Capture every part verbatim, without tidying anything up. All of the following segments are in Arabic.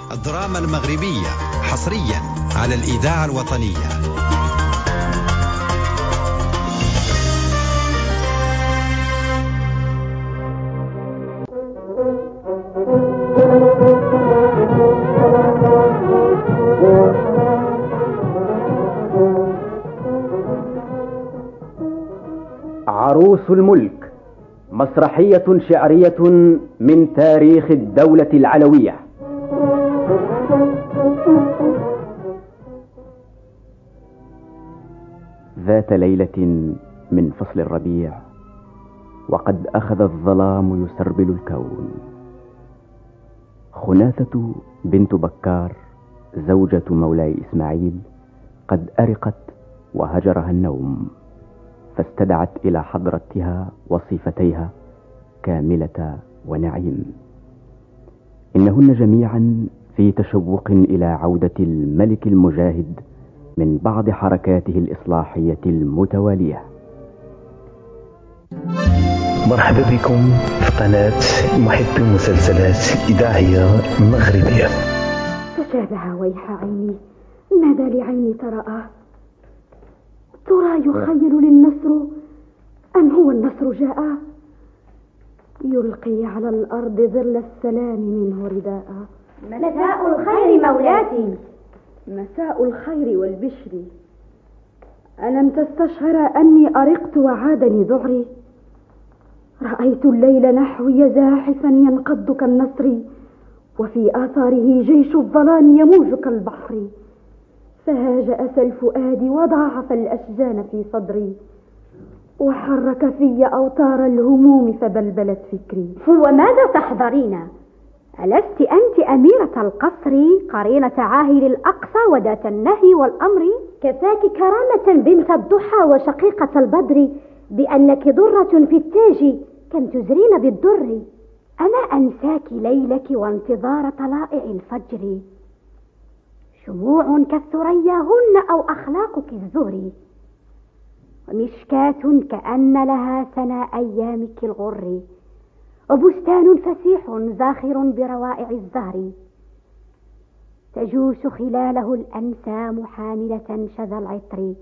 الدراما المغربية حصريا على الإذاعة الوطنية. عروس الملك، مسرحية شعرية من تاريخ الدولة العلوية. ذات ليلة من فصل الربيع، وقد أخذ الظلام يسربل الكون، خناثة بنت بكار زوجة مولاي إسماعيل قد أرقت وهجرها النوم، فاستدعت إلى حضرتها وصيفتيها كاملة ونعيم. إنهن جميعا في تشوق إلى عودة الملك المجاهد من بعض حركاته الإصلاحية المتوالية. مرحبا بكم في قناة محب مسلسلات إذاعية مغربية. تشابه ويح عيني، ماذا لعيني تراه؟ ترى يخيل للنصر أم هو النصر جاء؟ يلقي على الأرض ظل السلام منه رداء. مساء الخير مولاتي. مساء الخير والبشر. ألم تستشعر أني أرقت وعادني ذعري؟ رأيت الليل نحوي زاحفا ينقض كالنصر، وفي آثاره جيش الظلام يموج كالبحر. فهاج أسى الفؤاد وضاعف الأشجان في صدري، وحرك في أوتار الهموم فبلبلت فكري. وماذا تحضرين؟ ألست أنت أميرة القصر قرينة عاهل الأقصى وذات النهي والأمر؟ كفاك كرامة بنت الضحى وشقيقة البدر بأنك ضرة في التاج كم تزرين بالدر. أنا أنساك ليلك وانتظار طلائع الفجر، شموع كالثريا هن أو أخلاقك الزهر، ومشكاة كأن لها ثنى أيامك الغر، وبستان فسيح زاخر بروائع الزهر، تجوش خلاله الأنسام حاملة شذا العطر،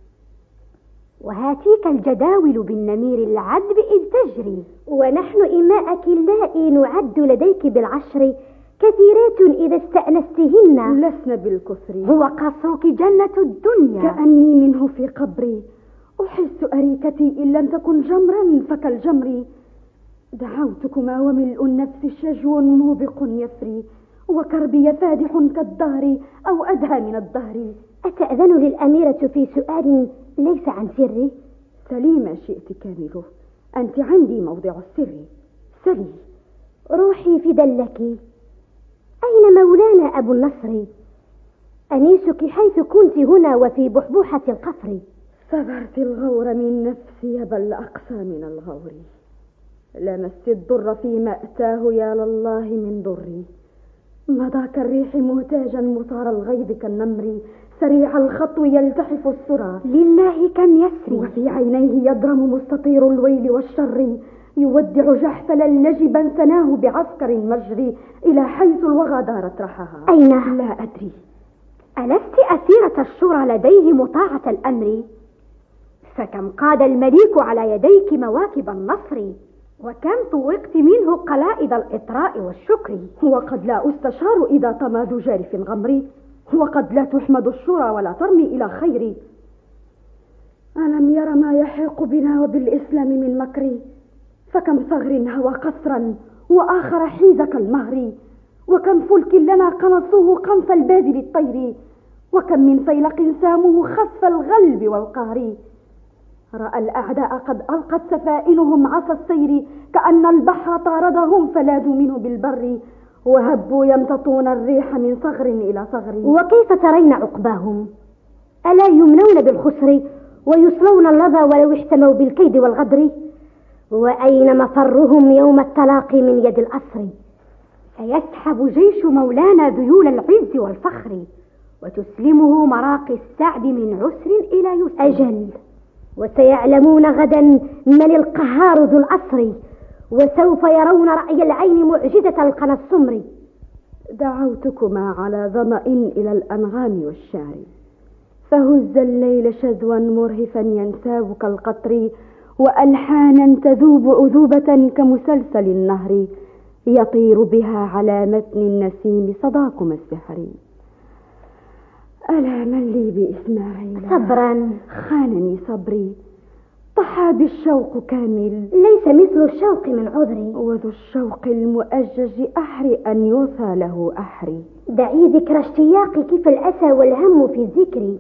وهاتيك الجداول بالنمير العذب إذ تجري. ونحن إماءك اللائي نعد لديك بالعشر، كثيرات إذا استأنستهن لسن بالكثر. هو قصرك جنة الدنيا، كأني منه في قبري أحس أريكتي إن لم تكن جمرا فكالجمر. دعوتكما وملء النفس شجو موبق يفري، وكربي فادح كالدهر أو أدهى من الدهر. أتأذن للأميرة في سؤال ليس عن سري؟ سلي ما شئت كامله، أنت عندي موضع السر. سلي. روحي في دلك، أين مولانا أبو النصر؟ أنيسك حيث كنت هنا وفي بحبوحة القصر. صبرت الغور من نفسي بل أقسى من الغور، لمست الضر فيما أتاه يا لله من ضري. مضى كالريح مهتاجا مطار الغيظ كالنمر، سريع الخطو يلتحف السرى لله كم يسري، وفي عينيه يضرم مستطير الويل والشر، يودع جحفل اللجبا ثناه بعسكر مجري، إلى حيث الوغى دارت رحها. أين؟ لا أدري. ألست أسيرة الشورى لديه مطاعة الأمر؟ فكم قاد المليك على يديك مواكب النصر، وكم طوقت منه قلائد الإطراء والشكر. وقد لا أستشار إذا طماد جارف غمري، وقد لا تحمد الشورى ولا ترمي إلى خيري. ألم ير ما يحيق بنا وبالإسلام من مكري؟ فكم ثغر هوى قصرا وآخر حيز كالمهر، وكم فلك لنا قنصوه قنص البادل الطير، وكم من فيلق ساموه خسف الغلب والقهر. رأى الأعداء قد ألقت سفائنهم عصا السير، كأن البحر طاردهم فلادوا منه بالبر، وهبوا يمتطون الريح من صغر إلى صغر. وكيف ترين عقباهم؟ ألا يمنون بالخسر ويصلون اللظى ولو احتموا بالكيد والغدر؟ وأين مفرهم يوم التلاقي من يد الأسر؟ سيسحب جيش مولانا ذيول العز والفخر، وتسلمه مراقي السعد من عسر إلى يسر. أجل، وسيعلمون غدا من القهار ذو العصر، وسوف يرون رأي العين معجزة القنا السمر. دعوتكما على ظمأ إلى الأنغام والشعر، فهز الليل شذوا مرهفا ينساب كالقطر، وألحانا تذوب عذوبة كمسلسل النهر، يطير بها على متن النسيم صداكم السحر. ألا من لي بإسماعيل صبرا، خانني صبري، طحى بالشوق كامل، ليس مثل الشوق من عذري، وذو الشوق المؤجج أحري أن يوثى له أحري. دعي ذكر اشتياقك فالأسى والهم في ذكري.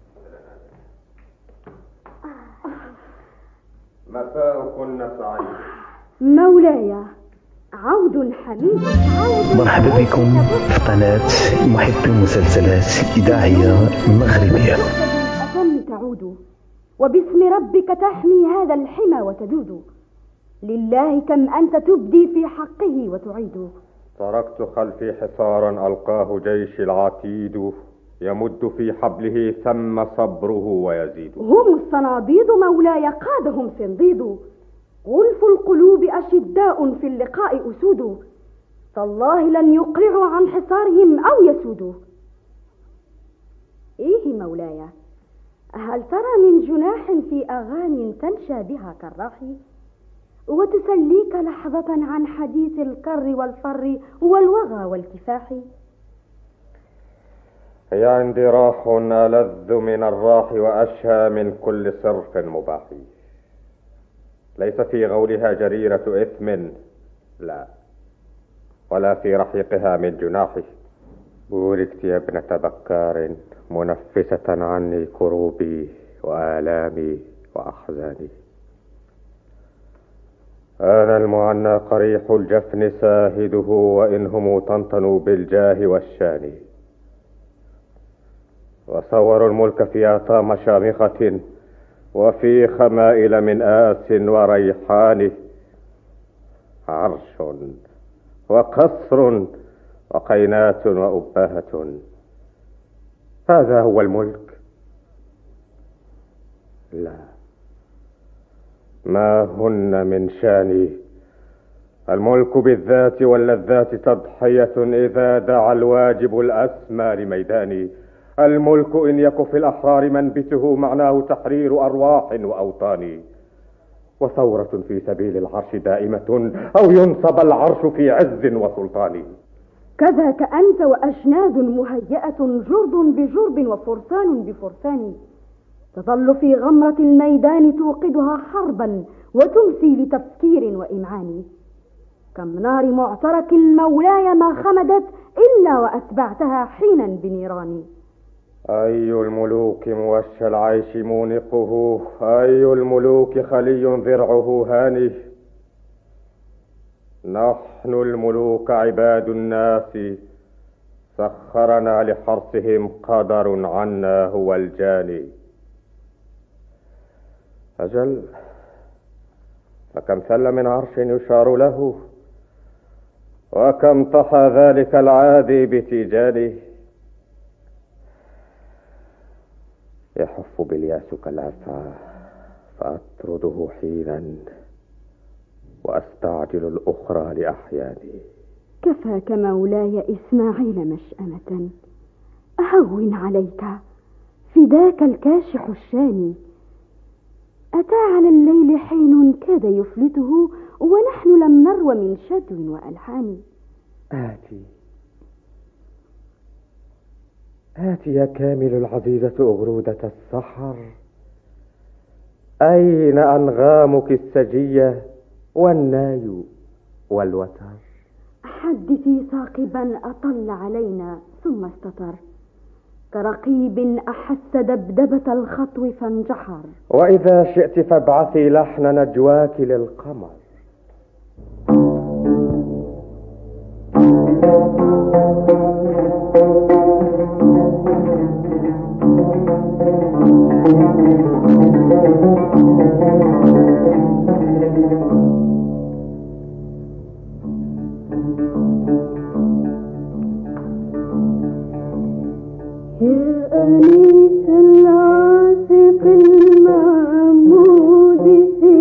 مساءكن سعيد. مولاي عود حميد. عود مرحبا بكم في قناة محب المسلسلات إذاعية مغربية. الأتم تعود، وباسم ربك تحمي هذا الحمى وتجود، لله كم أنت تبدي في حقه وتعيد. تركت خلفي حصارا ألقاه جيش العتيد، يمد في حبله ثم صبره ويزيد. هم الصناديد مولاي قادهم صنديد، غلف القلوب أشداء في اللقاء أسود، تالله لن يقلعوا عن حصارهم أو يسودوا. إيه مولاي، هل ترى من جناح في أغاني تنشى بها كالراحي، وتسليك لحظة عن حديث الكر والفر والوغى والكفاح؟ هي عندي راح ألذ من الراح وأشهى من كل صرف مباح، ليس في غولها جريرة إثم، لا، ولا في رحيقها من جناح. بوركت يا ابنة بكار منفسة عني كروبي وآلامي وأحزاني. أنا المعنى قريح الجفن ساهده، وإنهم طنطنوا بالجاه والشان، وصوروا الملك في آطام شامخة، وفي خمائل من آس وريحان، عرش وقصر وقينات وأبهة، هذا هو الملك؟ لا، ما هن من شاني. الملك بالذات واللذات تضحية إذا دعا الواجب الأسمى لميداني. الملك إن يك في الأحرار منبته معناه تحرير أرواح وأوطان، وثورة في سبيل العرش دائمة، أو ينصب العرش في عز وسلطان. كذاك أنت وأجناد مهيئة، جرد بجرد وفرسان بفرسان، تظل في غمرة الميدان توقدها حربا وتمسي لتفكير وإمعان. كم نار معترك مولاي ما خمدت إلا وأتبعتها حينا بنيران. أي الملوك موشى العيش مونقه، أي الملوك خلي ذرعه هاني. نحن الملوك عباد الناس، سخرنا لحرصهم قدر عنا هو الجاني. أجل، فكم سل من عرش يشار له، وكم طحى ذلك العادي بتيجانه. يحف بالياس كالأسى فأطرده حينا، وأستعجل الأخرى لأحياني. كفاك مولاي إسماعيل مشأمة، أهون عليك فداك الكاشح الشاني. أتى على الليل حين كاد يفلته، ونحن لم نرو من شدو وألحان. آتي آتي يا كامل العزيزة أغرودة السحر، أين أنغامك السجية والناي والوتر؟ حدثي ثاقبا أطل علينا ثم استتر، كرقيب أحس دبدبة الخطو فانجحر. وإذا شئت فابعثي لحن نجواك للقمر. يا أنيس العاشق المعمود في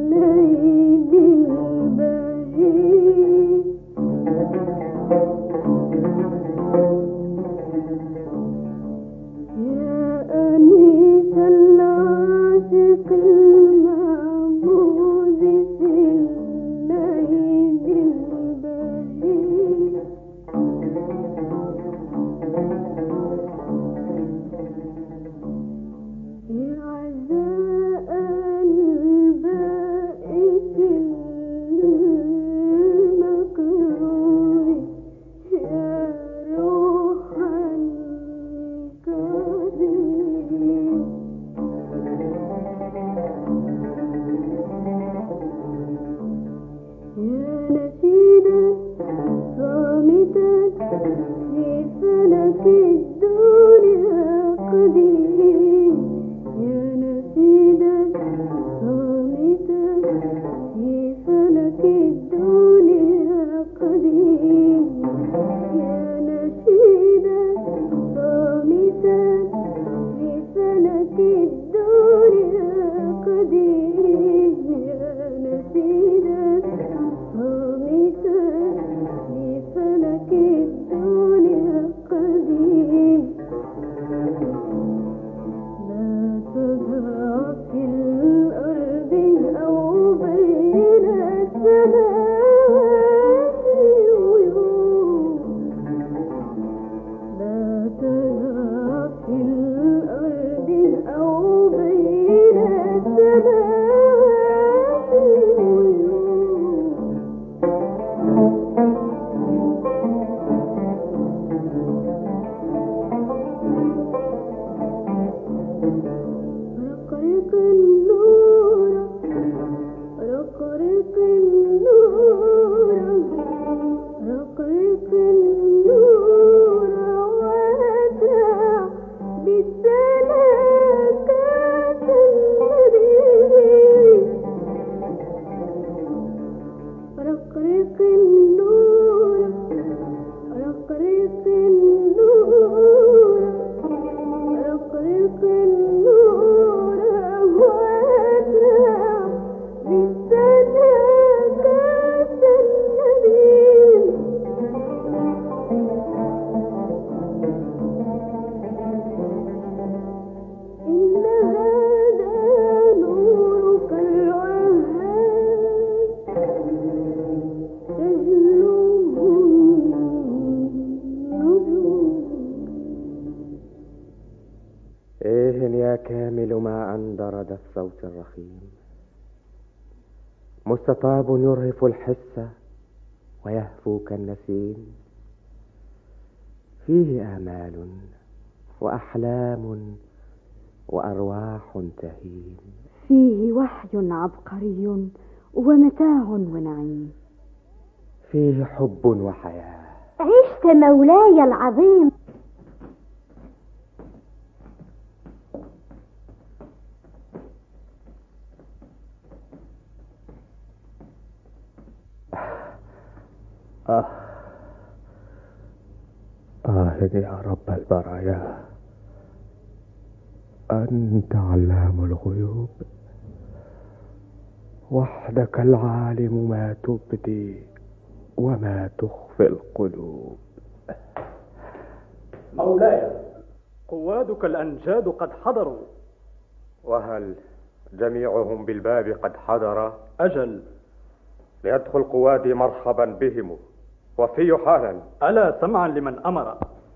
الليل البهيج، وجه يا كامل ما أندرد الصوت الرخيم، مستطاب يرهف الحس ويهفو كالنسيم، فيه آمال وأحلام وأرواح تهيم، فيه وحي عبقري ومتاع ونعيم، فيه حب وحياة. عشت مولاي العظيم. آه آه يا رب البرايا، أنت علام الغيوب، وحدك العالم ما تبدي وما تخفي القلوب. مولاي، قوادك الأنجاد قد حضروا. وهل جميعهم بالباب قد حضر؟ أجل. ليدخل قوادي مرحبا بهم، وفي حالا. ألا سمعا لمن أمر.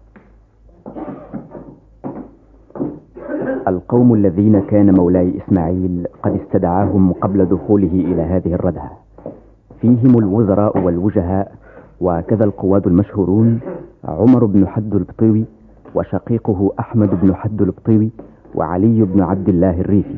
القوم الذين كان مولاي إسماعيل قد استدعاهم قبل دخوله إلى هذه الردهة، فيهم الوزراء والوجهاء، وكذا القواد المشهورون عمر بن حد البطيوي، وشقيقه أحمد بن حد البطيوي، وعلي بن عبد الله الريفي.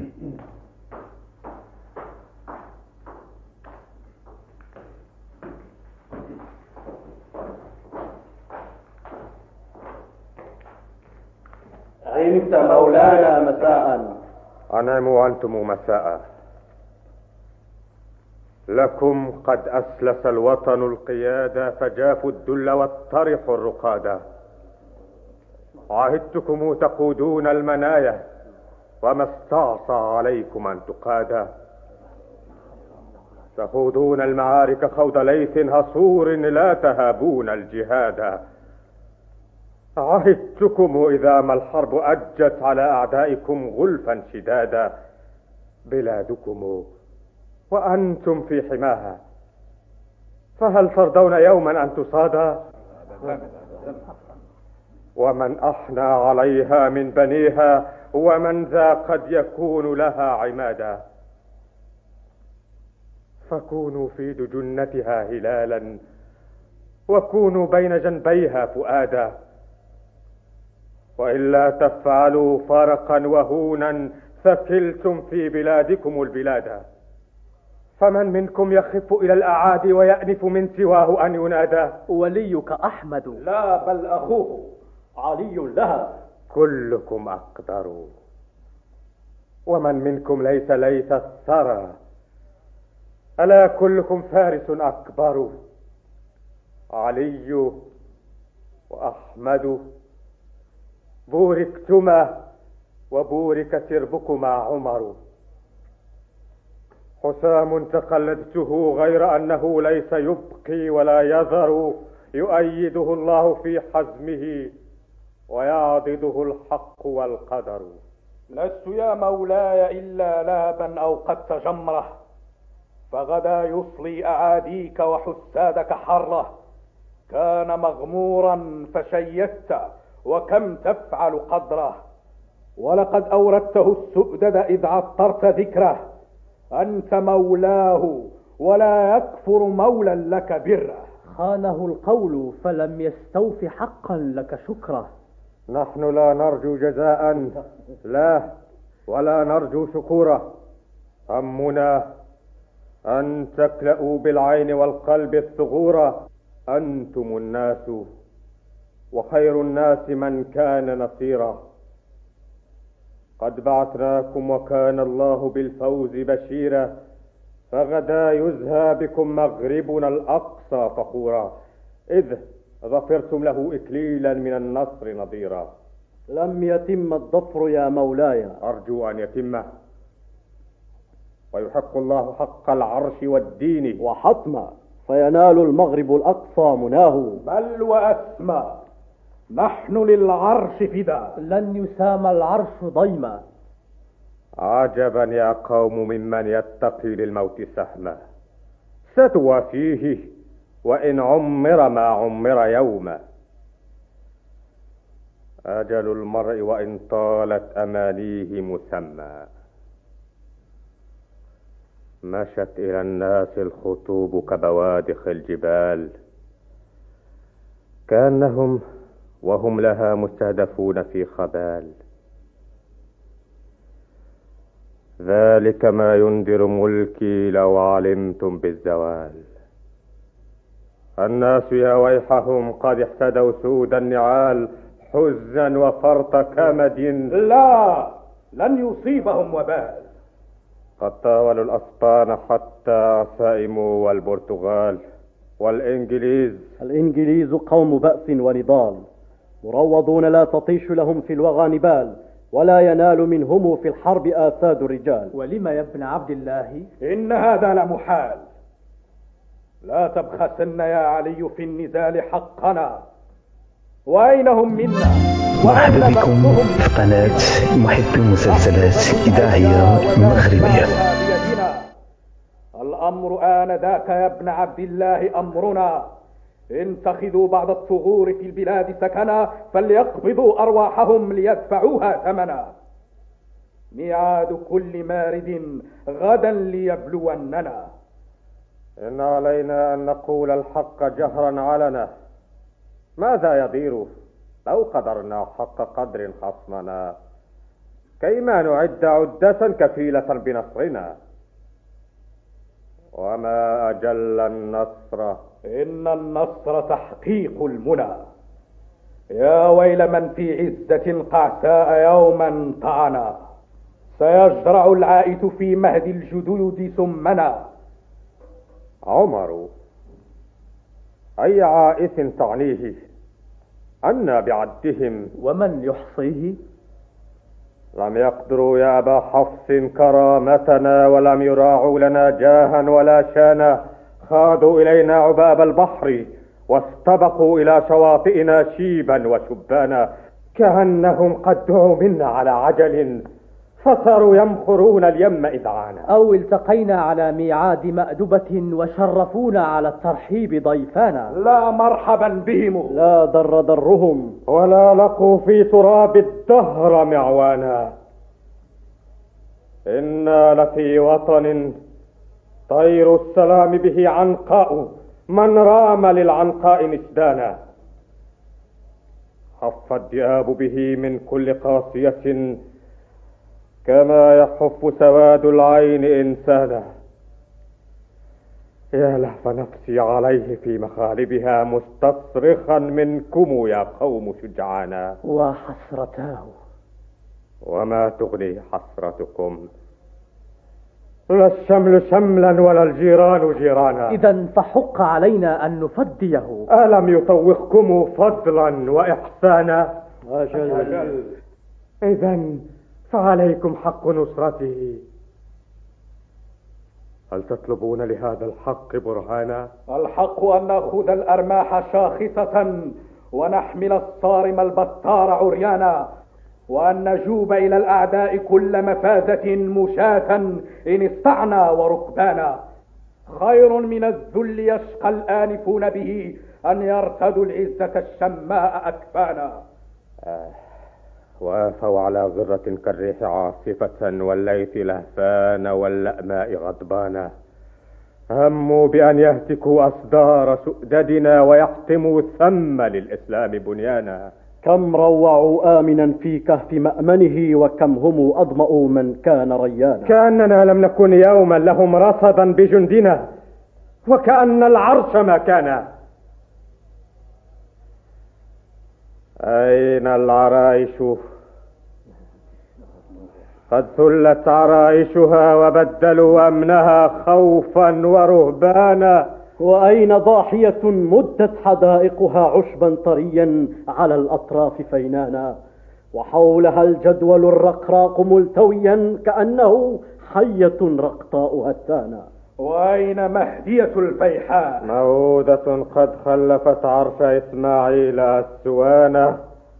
عمت مولانا مساء. أنام وأنتم مساء. لكم قد أسلس الوطن القيادة، فجافوا الدل والطرحوا الرقادة. عهدتكم تقودون المنايا، وما استعصى عليكم أن تقادا. تخوضون المعارك خوض ليث هصور، لا تهابون الجهادا. عهدتكم إذا ما الحرب أجت على أعدائكم غلفا شدادا. بلادكم وأنتم في حماها، فهل ترضون يوما أن تصادا؟ ومن أحنى عليها من بنيها، ومن ذا قد يكون لها عمادا. فكونوا في دجنتها هلالا، وكونوا بين جنبيها فؤادا. وإلا تفعلوا فرقا وهونا، ثكلتم في بلادكم البلادا. فمن منكم يخف إلى الأعادي، ويأنف من سواه أن ينادى؟ وليك أحمد. لا، بل أخوه علي لها. كلكم أقدر، ومن منكم ليس ليس الثرى. ألا كلكم فارس أكبر. علي وأحمد بوركتما، وبورك سربكما عمر. حسام تقلدته، غير أنه ليس يبقي ولا يذر. يؤيده الله في حزمه، ويعضده الحق والقدر. لست يا مولاي إلا لهبا أوقدت جمره، فغدا يصلي أعاديك وحسادك حره. كان مغمورا فشيدت، وكم تفعل قدره. ولقد أوردته السؤدد إذ عطرت ذكره. أنت مولاه، ولا يكفر مولا لك بره. خانه القول فلم يستوف حقا لك شكره. نحن لا نرجو جزاء، لا، ولا نرجو شكورا. همنا أن تكلأوا بالعين والقلب الثغورا. أنتم الناس، وخير الناس من كان نصيرا. قد بعثناكم، وكان الله بالفوز بشيرا. فغدا يزهى بكم مغربنا الأقصى فخورا، إذ ظفرتم له إكليلا من النصر نظيرا. لم يتم الظفر يا مولاي. أرجو أن يتم، ويحق الله حق العرش والدين. وحتما فينال المغرب الأقصى مناه. بل وأسمى، نحن للعرش فدا. لن يسام العرش ضيما. عجبا يا قوم ممن يتقي للموت سهما. ستوافيه وإن عمر ما عمر يوما. أجل المرء وإن طالت أمانيه مسمى. مشت إلى الناس الخطوب كبوادخ الجبال، كأنهم وهم لها مستهدفون في خبال. ذلك ما ينذر ملكي لو علمتم بالزوال. الناس يا ويحهم قد احتدوا سود النعال، حزنا وفرط كمد. لا، لن يصيبهم وبال. قد طاولوا الأسبان حتى سئموا، والبرتغال والإنجليز. الإنجليز قوم بأس ونضال، مروضون لا تطيش لهم في الوغى نبال، ولا ينال منهم في الحرب آساد الرجال. ولما يا ابن عبد الله؟ إن هذا لمحال. لا تبخسن يا علي في النزال حقنا. وأين هم منا؟ مرحبا بكم في قناة محب المسلسلات إذاعية مغربية. الأمر آنذاك يا ابن عبد الله أمرنا. انتخذوا بعض الثغور في البلاد سكنا، فليقبضوا أرواحهم ليدفعوها ثمنا. ميعاد كل مارد غدا ليبلوننا. إن علينا أن نقول الحق جهرا علنا. ماذا يضير لو قدرنا حق قدر خصمنا، كيما نعد عدة كفيلة بنصرنا. وما أجل النصر، إن النصر تحقيق المنى. يا ويل من في عزة قعساء يوما طعنا، سيجرع العائت في مهد الجدود ثمنا. عمر، أي عائث تعنيه؟ أنا بعدهم ومن يحصيه؟ لم يقدروا يا أبا حفص كرامتنا، ولم يراعوا لنا جاها ولا شانا. خاضوا إلينا عباب البحر، واستبقوا إلى شواطئنا شيبا وشبانا. كأنهم قد دعوا منا على عجل، فصاروا يمخرون اليم إذعانا. أو التقينا على ميعاد مأدبة، وشرفونا على الترحيب ضيفانا. لا مرحبا بهم، لا ضر ضرهم، ولا لقوا في تراب الدهر معوانا. إنا لفي وطن طير السلام به عنقاء، من رام للعنقاء نسدانا. حف الذئاب به من كل قاسية، كما يحف سواد العين إنسانا. يا لهف نفسي عليه في مخالبها، مستصرخا منكم يا قوم شجعانا. وحسرتاه، وما تغني حسرتكم؟ لا الشمل شملا ولا الجيران جيرانا. إذا فحق علينا أن نفديه. ألم يطوقكم فضلا وإحسانا؟ أجل. إذا فعليكم حق نصرته. هل تطلبون لهذا الحق برهانا؟ الحق أن نأخذ الأرماح شاخصة، ونحمل الصارم البطار عريانا، وأن نجوب إلى الأعداء كل مفازة مشاة إن استعنا وركبانا. خير من الذل يشقى الآنفون به، أن يرتدوا العزة الشماء أكفانا. آه. وافوا على غرة كالريح عاصفة، والليث لهفان واللأماء غضبانا. هموا بأن يهتكوا أصدار سؤددنا، ويحطموا ثم للإسلام بنيانا. كم روعوا آمنا في كهف مأمنه، وكم هم أضمأوا من كان ريانا. كأننا لم نكن يوما لهم رصدا بجندنا، وكأن العرش ما كان. أين العرائش؟ قد ثلت عرائشها، وبدلوا أمنها خوفا ورهبانا. وأين ضاحية مدت حدائقها عشبا طريا على الأطراف فينانا، وحولها الجدول الرقراق ملتويا، كأنه حية رقطاء هتانا. وأين مهدية الفيحاء؟ موودة قد خلفت عرش إسماعيل أسوانا.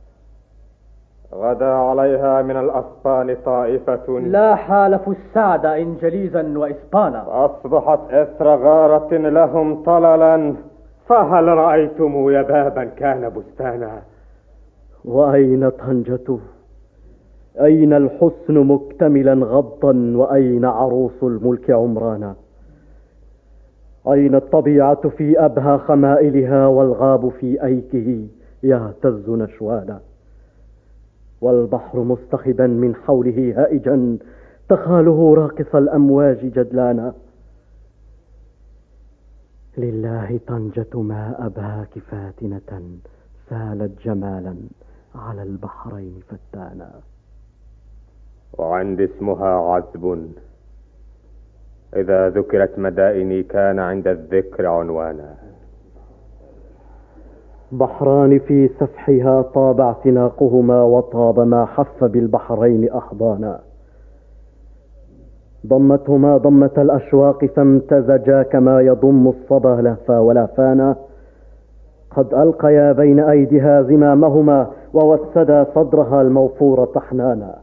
غدا عليها من الأسبان طائفة، لا حالفوا السعد إنجليزا وإسبانا. أصبحت إثر غارة لهم طللا، فهل رأيتم يبابا كان بستانا؟ وأين طنجته؟ أين الحسن مكتملا غضا؟ وأين عروس الملك عمرانا؟ أين الطبيعة في أبهى خمائلها؟ والغاب في أيكه يهتز نشوانا؟ والبحر مصطخبا من حوله هائجا تخاله راقص الأمواج جدلانا. لله طنجة ما أبهاك فاتنة سالت جمالا على البحرين فتانا. وعند اسمها عذب، إذا ذكرت مدائني كان عند الذكر عنوانا. بحران في سفحها طاب اعتناقهما، وطاب ما حف بالبحرين أحضانا. ضمتهما ضمة الأشواق فامتزجا كما يضم الصبا لهفا ولهفانا. قد ألقيا بين أيديها زمامهما ووسدا صدرها الموفور طحنانا.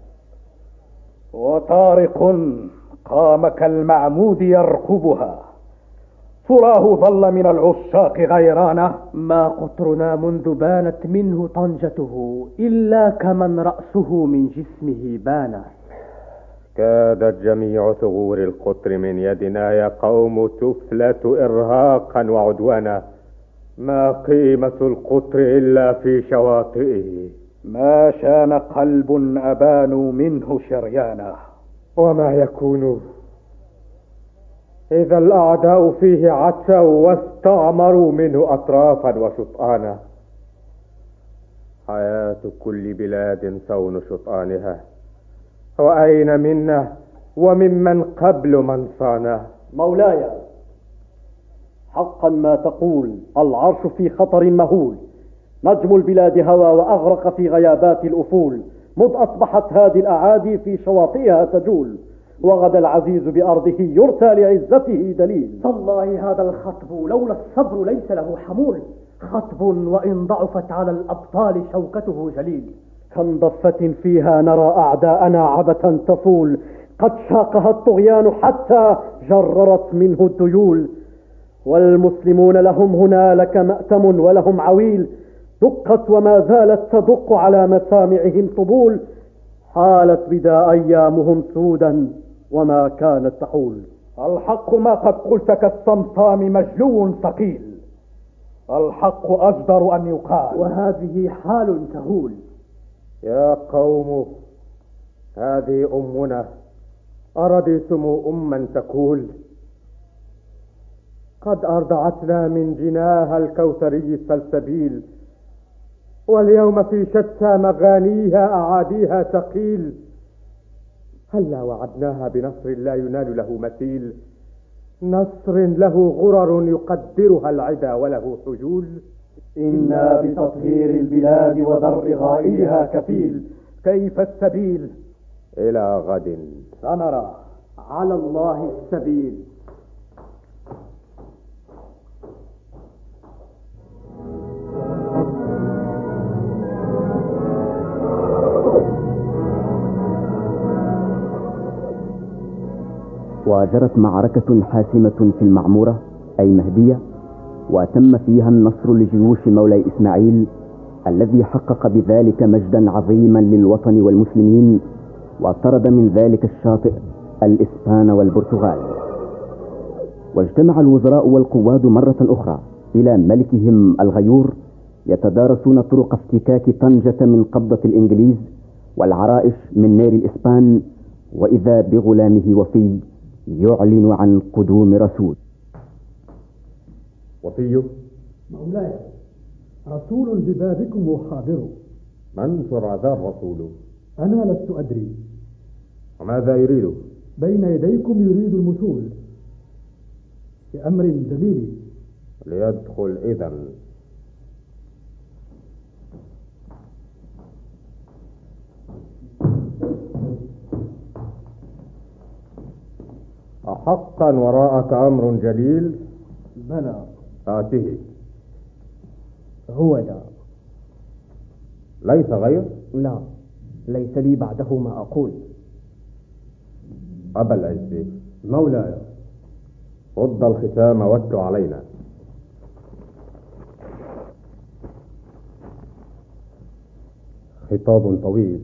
وطارق قام كالمعمود يرقبها، تراه ظل من العشاق غيرانا. ما قطرنا منذ بانت منه طنجته إلا كمن رأسه من جسمه بانا. كادت جميع ثغور القطر من يدنا يا قوم تفلت إرهاقا وعدوانا. ما قيمة القطر إلا في شواطئه، ما شان قلب أبانوا منه شريانا. وما يكون إذا الأعداء فيه عتوا واستعمروا منه أطرافا وشطآنا. حياة كل بلاد صون شطآنها، وأين منا وممن قبل من صانا. مولاي، حقا ما تقول، العرش في خطر مهول. نجم البلاد هوى وأغرق في غيابات الأفول، مذ أصبحت هذه الأعادي في شواطئها تجول، وغدا العزيز بأرضه يرثى لعزته دليل. والله هذا الخطب لولا الصبر ليس له حمول، خطب وإن ضعفت على الأبطال شوكته جليل. كم ضفة فيها نرى أعداءنا عبثا تفول، قد شاقها الطغيان حتى جررت منه الديول. والمسلمون لهم هنالك مأتم ولهم عويل، دقت وما زالت تدق على مسامعهم طبول. حالت بدا أيامهم سودا وما كانت تحول. الحق ما قد قلت كالصمصام مجلو ثقيل، الحق أجدر أن يقال، وهذه حال تهول. يا قوم، هذه أمنا، أرضيتم أما تقول؟ قد أرضعتنا من جناها الكوثري السلسبيل، واليوم في شتى مغانيها أعاديها ثقيل. هلا وعدناها بنصر لا ينال له مثيل، نصر له غرر يقدرها العدا وله حجول. إنا بتطهير البلاد وضر غائلها كفيل. كيف السبيل؟ إلى غد سنرى، على الله السبيل. وجرت معركة حاسمة في المعمورة أي مهدية، وتم فيها النصر لجيوش مولاي إسماعيل الذي حقق بذلك مجدا عظيما للوطن والمسلمين، وطرد من ذلك الشاطئ الإسبان والبرتغال. واجتمع الوزراء والقواد مرة أخرى إلى ملكهم الغيور، يتدارسون طرق افتكاك طنجة من قبضة الإنجليز والعرائش من نير الإسبان، وإذا بغلامه وفي يعلن عن قدوم رسول. وفيه؟ مولاي، رسول ببابكم وحاضر. من شرع ذا الرسول؟ أنا لست أدري. وماذا يريد؟ بين يديكم يريد المثول بأمر جليل. ليدخل إذن. أحقا وراءك أمر جليل؟ بلى. آته. هو ده. ليس غير؟ لا، ليس لي بعده ما أقول. أبا العز. مولاي. رد الختام واتل علينا. خطاب طويل.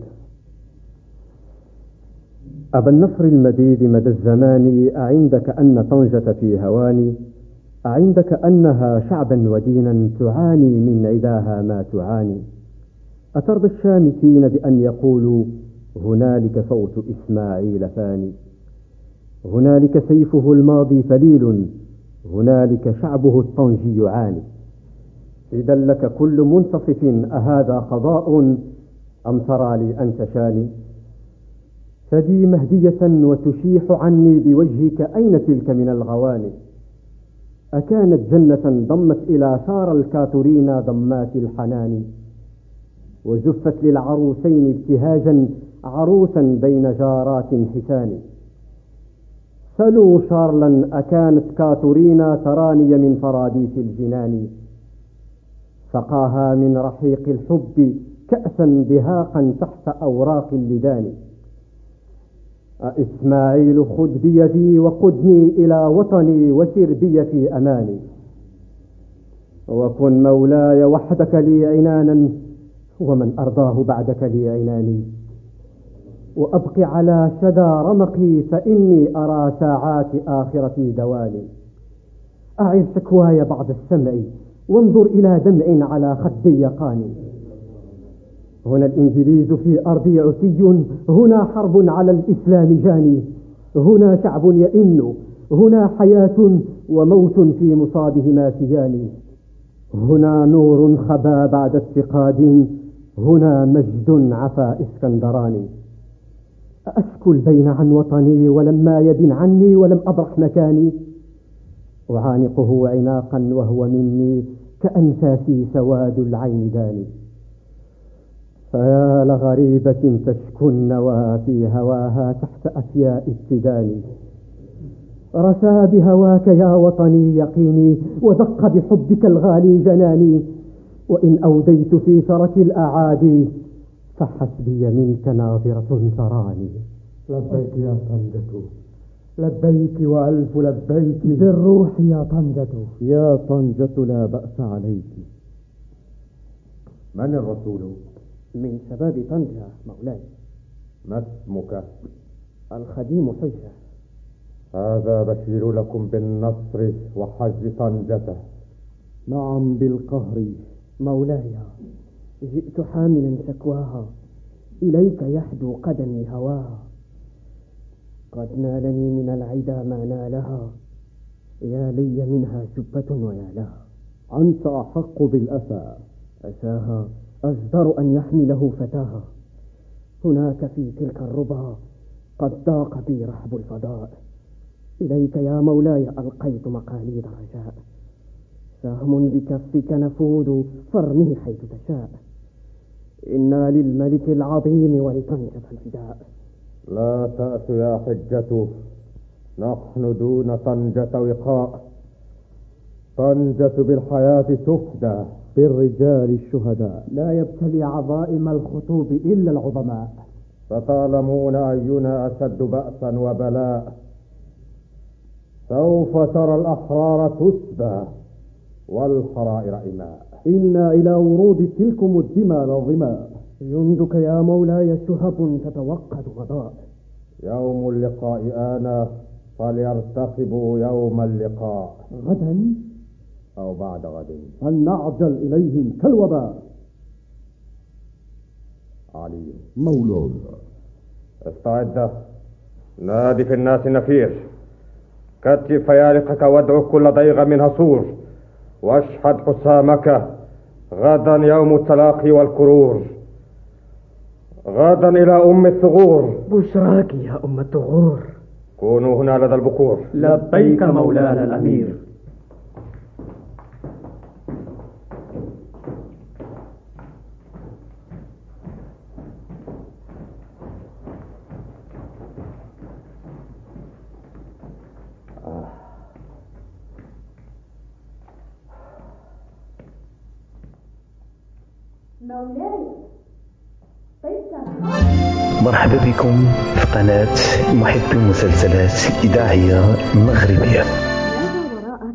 أبا النصر المديد مدى الزمان، أعندك أن طنجة في هواني، أعندك أنها شعبا ودينا تعاني من عداها ما تعاني. أترضى الشامتين بأن يقولوا هنالك صوت إسماعيل فاني، هنالك سيفه الماضي فليل، هنالك شعبه الطنجي يعاني. إذا لك كل منتصف أهذا قضاء أم ترى لي أنت شاني؟ فدي مهدية وتشيح عني بوجهك، أين تلك من الغواني؟ أكانت جنة ضمت إلى ثار الكاتورين ضمات الحنان، وزفت للعروسين ابتهاجا عروسا بين جارات حسان. سلوا شارلا أكانت كاتورينا تراني من فراديس الجنان، سقاها من رحيق الحب كأسا دهاقا تحت أوراق اللدان. إسماعيل خذ بيدي وقدني إلى وطني وسر بي في أماني، وكن مولاي وحدك لي عنانا، ومن أرضاه بعدك لي عناني. وأبق على شدى رمقي فإني أرى ساعات آخرتي دواني. أعر شكواي بعد السمع وانظر إلى دمع على خدي يقاني. هنا الإنجليز في أرضي عتي، هنا حرب على الإسلام جاني، هنا شعب يئن، هنا حياة وموت في مصابهما سيان. هنا نور خبا بعد افتقاد، هنا مجد عفا اسكندراني. أشكو البين عن وطني ولما يبن عني ولم أبرح مكاني، أعانقه عناقا وهو مني كأنفاسي سواد العين داني. فيا لغريبة تشكو النوى في هواها تحت أفياء التداني. رسى بهواك يا وطني يقيني، ودق بحبك الغالي جناني. وإن أوديت في شرك الأعادي فحسبي منك ناظرة تراني. لبيك يا طنجة، لبيك وألف لبيك. بالروح يا طنجة. يا طنجة لا بأس عليك. من الرسول؟ من شباب طنجة مولاي. ما اسمك؟ الخديم حجة. هذا بشير لكم بالنصر وحج طنجة. نعم بالقهر مولاي. جئت حاملا شكواها، إليك يحدو قدمي هواها. قد نالني من العدا ما نالها، يا لي منها شبة ويا لها. أنت أحق بالأسى. أساها أجدر أن يحمله فتاها. هناك في تلك الربا قد ضاق بي رحب الفضاء. إليك يا مولاي ألقيت مقاليد الرجاء. سهم بكفك نفوذ فارمه حيث تشاء. إنا للملك العظيم ولطنجة الفداء. لا تأس يا حجة، نحن دون طنجة وقاء. طنجة بالحياة تفدى، بالرجال الشهداء. لا يبتلي عظائم الخطوب إلا العظماء. فتعلمون أينا أشد بأسا وبلاء. سوف ترى الأحرار تسبى والحرائر إماء. إنا إلى ورود تلكم الدماء نظماء. جندك يا مولاي شهب تتوقد غضاء. يوم اللقاء آن، فليرتقبوا يوم اللقاء. غدا أو بعد غد، فلنعجل إليهم كالوباء. علي مولاي. استعد، نادي في الناس نفير، كتف فيالقك وادعو كل ضيغ من هصور، واشحد حسامك. غدا يوم التلاقي والكرور، غدا إلى أم الثغور. بشراك يا أم الثغور. كونوا هنا لدى البكور. لبيك مولانا الأمير. مولاي مرحبا بكم في قناة محب مسلسلات إذاعية مغربية. ماذا وراءك؟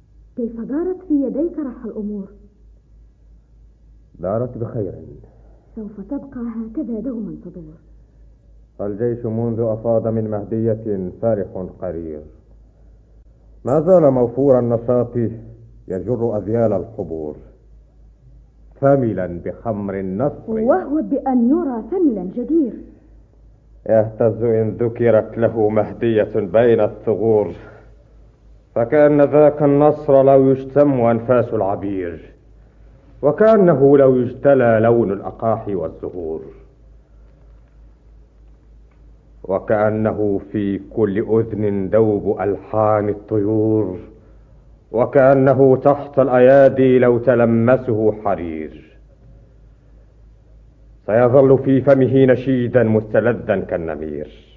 كيف دارت في يديك رح الأمور؟ دارت بخير، سوف تبقى هكذا دوما تدور. الجيش منذ أفاض من مهدية فرح قرير، ما زال موفور النشاط يجر أذيال القبور، ثملا بخمر النصر، وهو بأن يرى ثملا جدير، يهتز إن ذكرت له مهدية بين الثغور، فكأن ذاك النصر لو يشتم أنفاس العبير، وكأنه لو يجتلى لون الأقاحي والزهور، وكأنه في كل أذن دوب ألحان الطيور، وكأنه تحت الأيادي لو تلمسه حرير، سيظل في فمه نشيدا مستلذا كالنمير،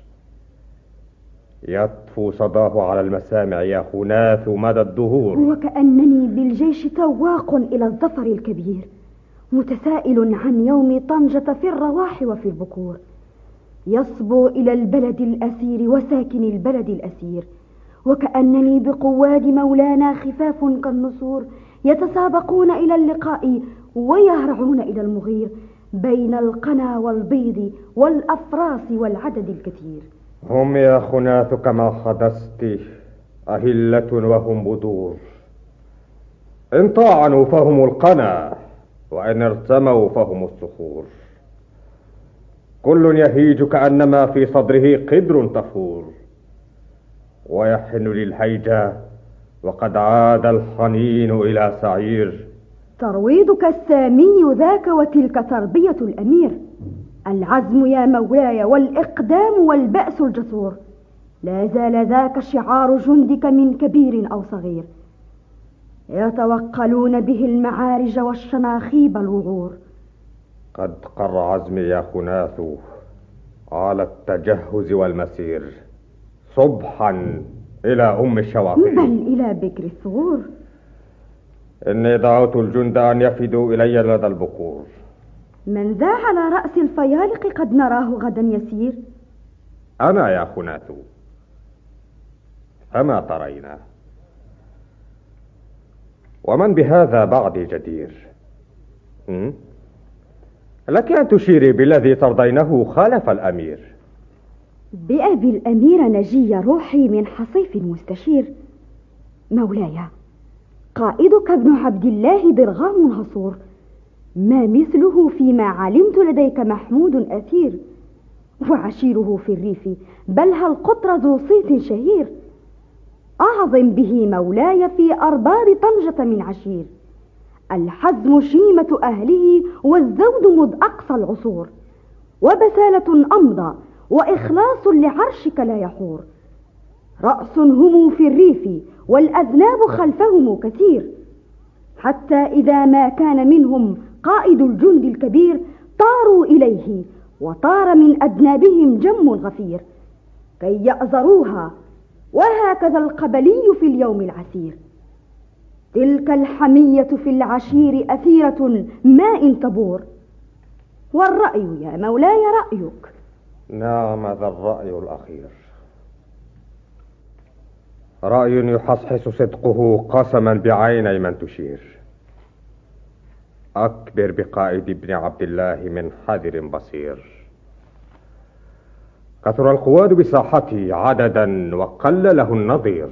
يطفو صداه على المسامع يا خناث مدى الدهور. وكأنني بالجيش تواق إلى الظفر الكبير، متسائل عن يوم طنجة في الرواح وفي البكور، يصبو إلى البلد الأسير وساكن البلد الأسير، وكأنني بقواد مولانا خفاف كالنسور، يتسابقون إلى اللقاء ويهرعون إلى المغير، بين القنا والبيض والأفراس والعدد الكثير. هم يا خناث كما خدست أهلة وهم بدور، إن طاعنوا فهم القنا، وإن ارتموا فهم الصخور، كل يهيج كأنما في صدره قدر تفور، ويحن للهيجة وقد عاد الحنين إلى سعير. ترويضك السامي ذاك وتلك تربية الأمير، العزم يا مولاي والإقدام والبأس الجسور، لا زال ذاك شعار جندك من كبير أو صغير، يتوقلون به المعارج والشناخيب الوغور. قد قر عزمي يا خناث على التجهز والمسير، صبحا إلى أم الشواطئ، بل إلى بكر الثغور. إني دعوت الجند أن يفدوا إلي لدى البقور. من ذا على رأس الفيالق قد نراه غدا يسير؟ أنا يا خناث، فما ترينا؟ ومن بهذا بعدي جدير؟ م? لك أن تشيري بالذي ترضينه خالف الأمير. بأبي الأمير نجي روحي من حصيف مستشير. مولاي، قائدك ابن عبد الله ضرغام هصور، ما مثله فيما علمت لديك محمود أثير، وعشيره في الريف بل هل قطر ذو صيت شهير، أعظم به مولاي في أرباب طنجة من عشير، الحزم شيمة أهله والزود مذ أقصى العصور، وبسالة أمضى وإخلاص لعرشك لا يحور، رأس هم في الريف والأذناب خلفهم كثير، حتى إذا ما كان منهم قائد الجند الكبير طاروا إليه وطار من أذنابهم جم غفير كي يأزروها، وهكذا القبلي في اليوم العسير، تلك الحمية في العشير أثيرة ما إن تبور. والرأي يا مولاي رأيك. نعم، ذا الرأي الأخير، رأي يحصحص صدقه قسما بعيني من تشير. أكبر بقائد ابن عبد الله من حذر بصير، كثر القواد بساحتي عددا وقل له النظير،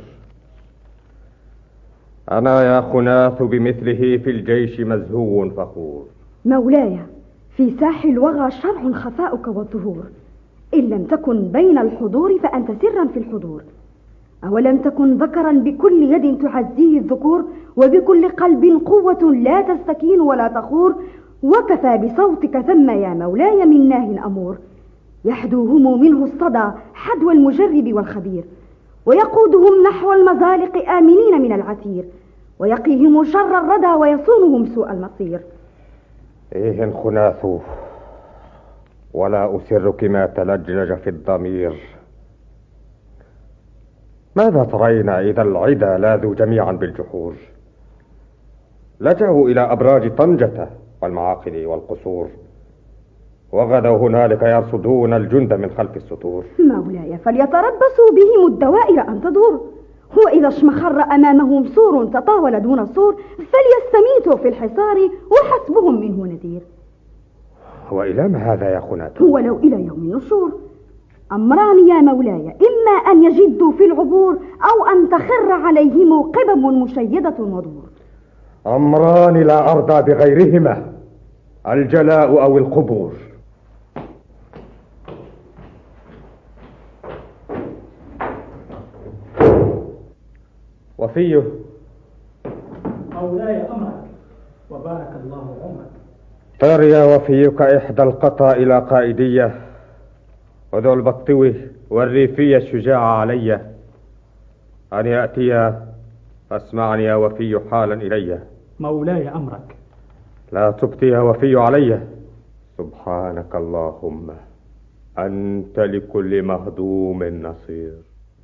أنا يا خناث بمثله في الجيش مزهو فخور. مولاي، في ساح الوغى شرع خفاؤك والظهور، إن لم تكن بين الحضور فأنت سرا في الحضور، أولم تكن ذكرا بكل يد تعزيه الذكور، وبكل قلب قوة لا تستكين ولا تخور، وكفى بصوتك ثم يا مولاي من ناه أمور، يحدوهم منه الصدى حدو المجرب والخبير، ويقودهم نحو المزالق آمنين من العسير، ويقيهم شر الردى ويصونهم سوء المصير. إيه خناث، ولا أسرك ما تلجلج في الضمير، ماذا ترين إذا العدا لاذوا جميعا بالجحور، لجأوا إلى أبراج طنجة والمعاقل والقصور، وغدوا هنالك يرصدون الجند من خلف السطور. مولاي، فليتربصوا بهم الدوائر أن تدور، وإذا اشمخر أمامهم سور تطاول دون سور فليستميتوا في الحصار وحسبهم منه نذير. وإلى ما هذا يا خناتو؟ ولو إلى يوم النشور. أمران يا مولاي، إما أن يجدوا في العبور أو أن تخر عليهم قبب مشيدة ودور. أمران لا أرضى بغيرهما، الجلاء أو القبور. وفيه. مولاي أمرك وبارك الله عمرك. طر يا وفيك إحدى القطا إلى قائدية، وذو البطوي والريفية الشجاع علي أن يأتي. فاسمعني يا وفي حالا إلي. مولاي أمرك. لا تبتي يا وفي علي. سبحانك اللهم، أنت لكل مهضوم نصير.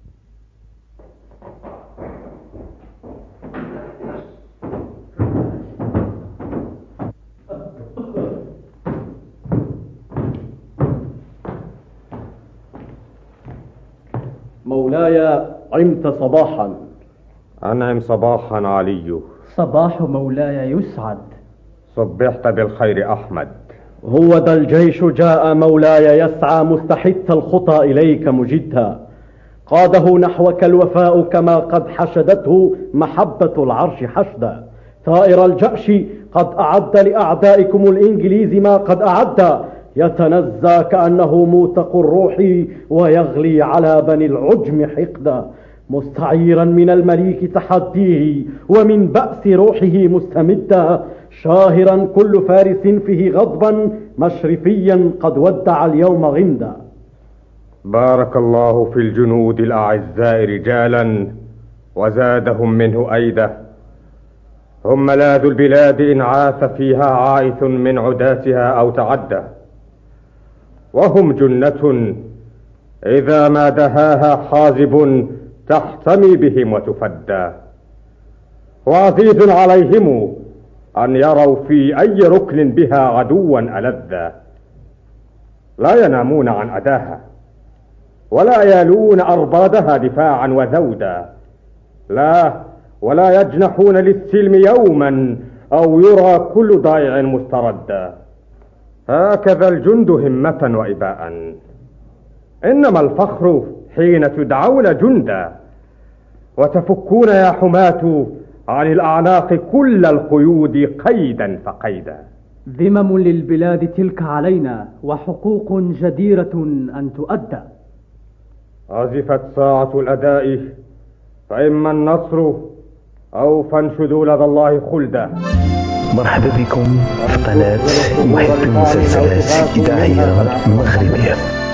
مولاي عمت صباحا. أنعم صباحا علي. صباح مولاي يسعد. صبحت بالخير أحمد. هو ذا الجيش جاء مولاي يسعى مستحث الخطى إليك مجدا، قاده نحوك الوفاء كما قد حشدته محبة العرش حشدا. ثائر الجأش قد أعد لأعدائكم الإنجليز ما قد أعد، يتنزى كأنه موثق الروح ويغلي على بني العجم حقدا. مستعيرا من المليك تحديه ومن بأس روحه مستمدا، شاهرا كل فارس فيه غضبا مشرفيا قد ودع اليوم غندا. بارك الله في الجنود الأعزاء رجالا وزادهم منه أيده، هم ملاذ البلاد إن عاث فيها عائث من عداتها أو تعدى، وهم جنة إذا ما دهاها حازب تحتمي بهم وتفدى، وعزيز عليهم أن يروا في أي ركن بها عدوا ألذا. لا ينامون عن أداها ولا يالون أربادها دفاعا وذودا، لا ولا يجنحون للسلم يوما أو يرى كل ضائع مستردا. هكذا الجند همة وإباء، إنما الفخر حين تدعون جندا وتفكون يا حماة عن الأعناق كل القيود قيدا فقيدا. ذمم للبلاد تلك علينا وحقوق جديرة أن تؤدى. أزفت ساعة الأداء، فإما النصر أو فانشدوا لدى الله خلدا. مرحبا بكم في قناة محب المسلسلات إذاعية مغربية.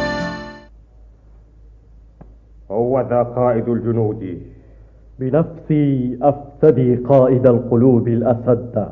هو ذا قائد الجنود، بنفسي أفتدي قائد القلوب الأسد.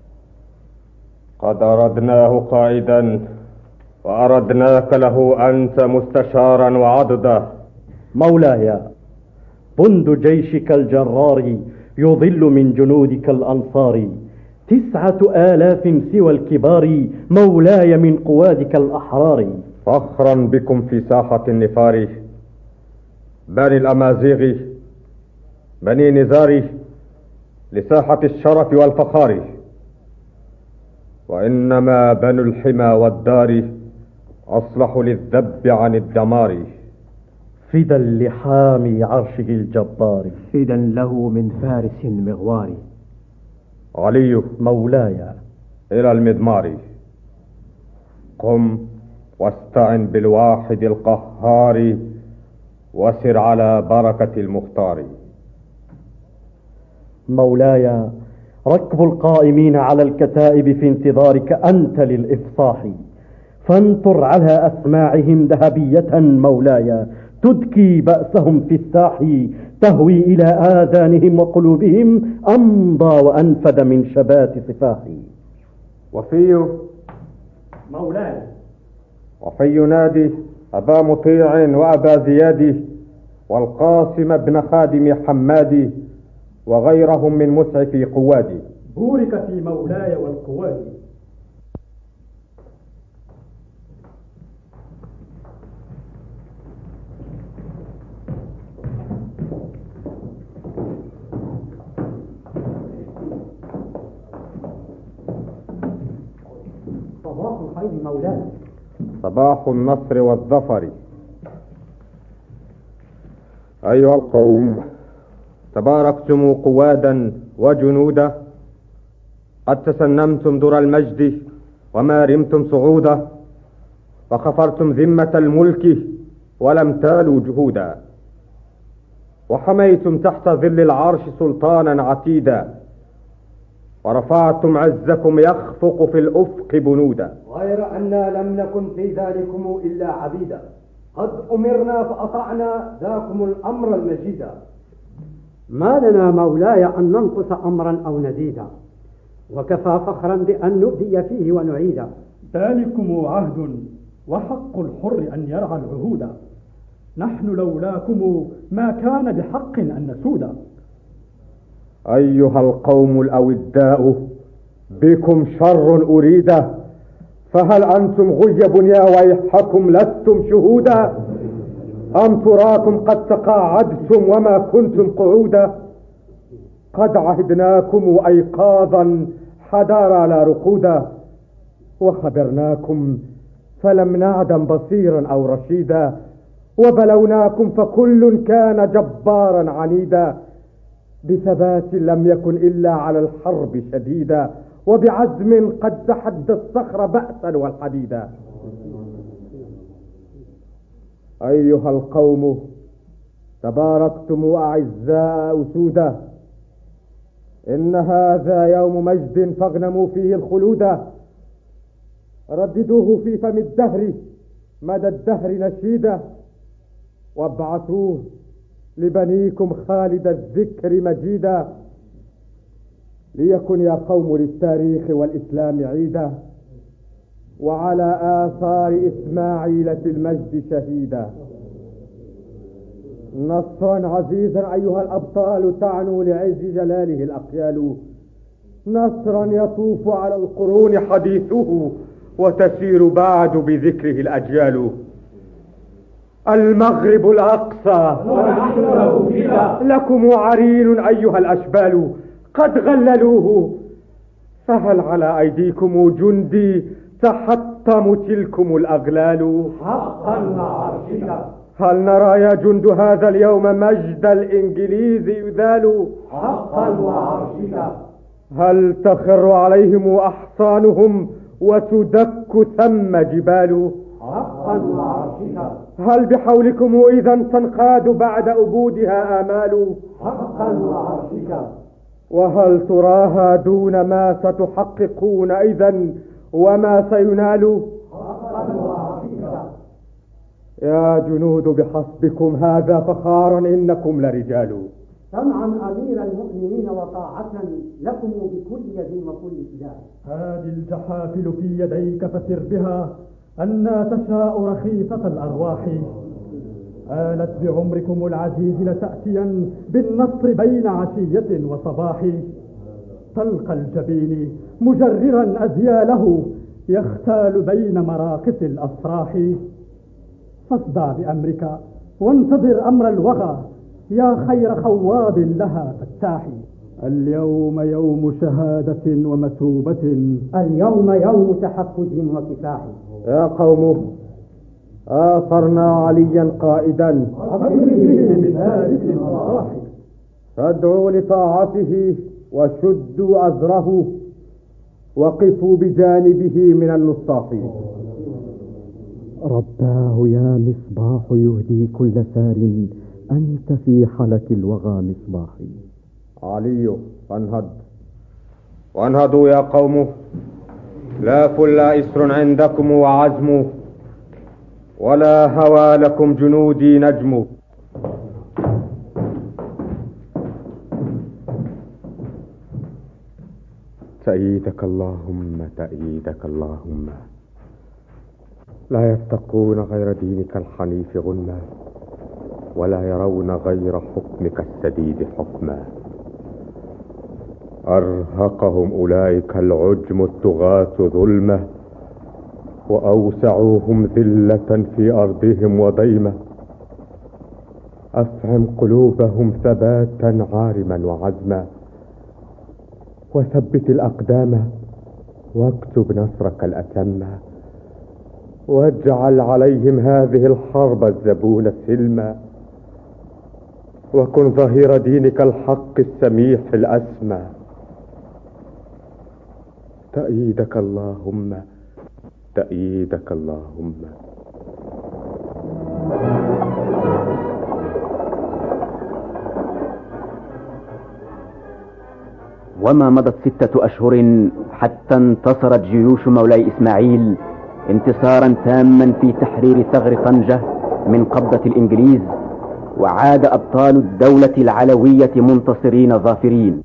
قد أردناه قائدا وأردناك له أنت مستشارا وعضدا. مولاي بند جيشك الجرار يضل من جنودك الأنصار، تسعة آلاف سوى الكبار مولاي من قوادك الأحرار. فخرا بكم في ساحة النفار، بني الأمازيغ بني نزار، لساحة الشرف والفخار. وإنما بنو الحمى والدار أصلح للذب عن الدمار. فدا لحامي عرشه الجبار، فدا له من فارس مغوار. علي مولاي إلى المضمار. قم واستعن بالواحد القهار، وسر على بركة المختار. مولاي ركب القائمين على الكتائب في انتظارك أنت للإفصاح، فانطر على أسماعهم ذهبية مولاي تدكي بأسهم في الساح، تهوي إلى آذانهم وقلوبهم أمضى وأنفد من شبات صفاحي. وفي مولاي وفي نادي أبا مطيع وأبا زياد والقاسم بن خادم حمادي وغيرهم من مسعف قوادي. بورك في مولاي والقواد. صباح الخير مولاي. صباح النصر والظفر. أيها القوم، تباركتم قوادا وجنودا، قد تسنمتم در المجد وما رمتم صعودا، فخفرتم ذمة الملك ولم تالوا جهودا، وحميتم تحت ظل العرش سلطانا عتيدا، ورفعتم عزكم يخفق في الأفق بنودا. غير أننا لم نكن في ذلكم إلا عبيدا، قد أمرنا فأطعنا ذاكم الأمر المجيدا. ما لنا مولاي أن ننقص أمرا أو نزيدا، وكفى فخرا بأن نؤذي فيه ونعيدا. ذلكم عهد وحق الحر أن يرعى العهود، نحن لولاكم ما كان بحق أن نسودا. أيها القوم الأوداء، بكم شر أريد، فهل أنتم غيب يا ويحكم لستم شهودا؟ أم تراكم قد تقاعدتم وما كنتم قعودا؟ قد عهدناكم أيقاظا حدارا لا رقودا، وخبرناكم فلم نعدم بصيرا أو رشيدا، وبلوناكم فكل كان جبارا عنيدا، بثبات لم يكن إلا على الحرب شديدا، وبعزم قد تحدى الصخر بأسا والحديدا. أيها القوم، تباركتم أعزاء أسودا، إن هذا يوم مجد فاغنموا فيه الخلودا، رددوه في فم الدهر مدى الدهر نشيدا، وابعثوه لبنيكم خالد الذكر مجيدا، ليكن يا قوم للتاريخ والإسلام عيدا، وعلى آثار إسماعيل في المجد شهيدا. نصرا عزيزا أيها الأبطال تعنوا لعز جلاله الأقيال، نصرا يطوف على القرون حديثه وتسير بعد بذكره الأجيال. المغرب الأقصى لكم عرين أيها الأشبال، قد غللوه، فهل على أيديكم جندي تحطم تلكم الأغلال؟ حقا وعرشك. هل نرى يا جند هذا اليوم مجد الإنجليز يذال؟ حقا وعرشك. هل تخر عليهم أحصانهم وتدك ثم جبال؟ حقا وعرشك. هل بحولكم إذا تنقاد بعد أبودها آمال؟ حقا وعرشك. وهل تراها دون ما ستحققون إذا وما سينال؟ حقا وعرشك. يا جنود بحسبكم هذا فخارا إنكم لرجال. سمعا أمير المؤمنين وطاعة لكم بكل يد وكل فداء. هذه الجحافل في يديك فسر بها أن تشاء رخيصة الأرواح، آلت بعمركم العزيز لتأتين بالنصر بين عشية وصباح، طلق الجبين مجررا أذياله يختال بين مراقص الأفراح. فاصدع بأمرك وانتظر أمر الوغى يا خير خواد لها فتاح. اليوم يوم شهادة ومثوبة، اليوم يوم تحفز وكفاح. يا قوم، آثرنا عليا قائدا من هارف الصاح، فادعوا لطاعته وشدوا أزره، وقفوا بجانبه من النصاح. رباه يا مصباح يهدي كل سار، أنت في حلك الوغى مصباحي. علي فانهض، وانهضوا يا قوم، لا فل إسر عندكم وعزم، ولا هوى لكم جنودي نجم. تأييدك اللهم، تأييدك اللهم. لا يتقون غير دينك الحنيف غنما، ولا يرون غير حكمك السديد حكما. أرهقهم أولئك العجم الطغاة ظلمة، وأوسعوهم ذلة في أرضهم وضيمة. أفهم قلوبهم ثباتا عارما وعزما، وثبت الأقدام واكتب نصرك الأتم، واجعل عليهم هذه الحرب الزبون سلما، وكن ظهير دينك الحق السميح الأسمى. تأييدك اللهم، تأييدك اللهم. وما مضت ستة أشهر حتى انتصرت جيوش مولاي إسماعيل انتصارا تاما في تحرير ثغر طنجة من قبضة الإنجليز، وعاد أبطال الدولة العلوية منتصرين ظافرين.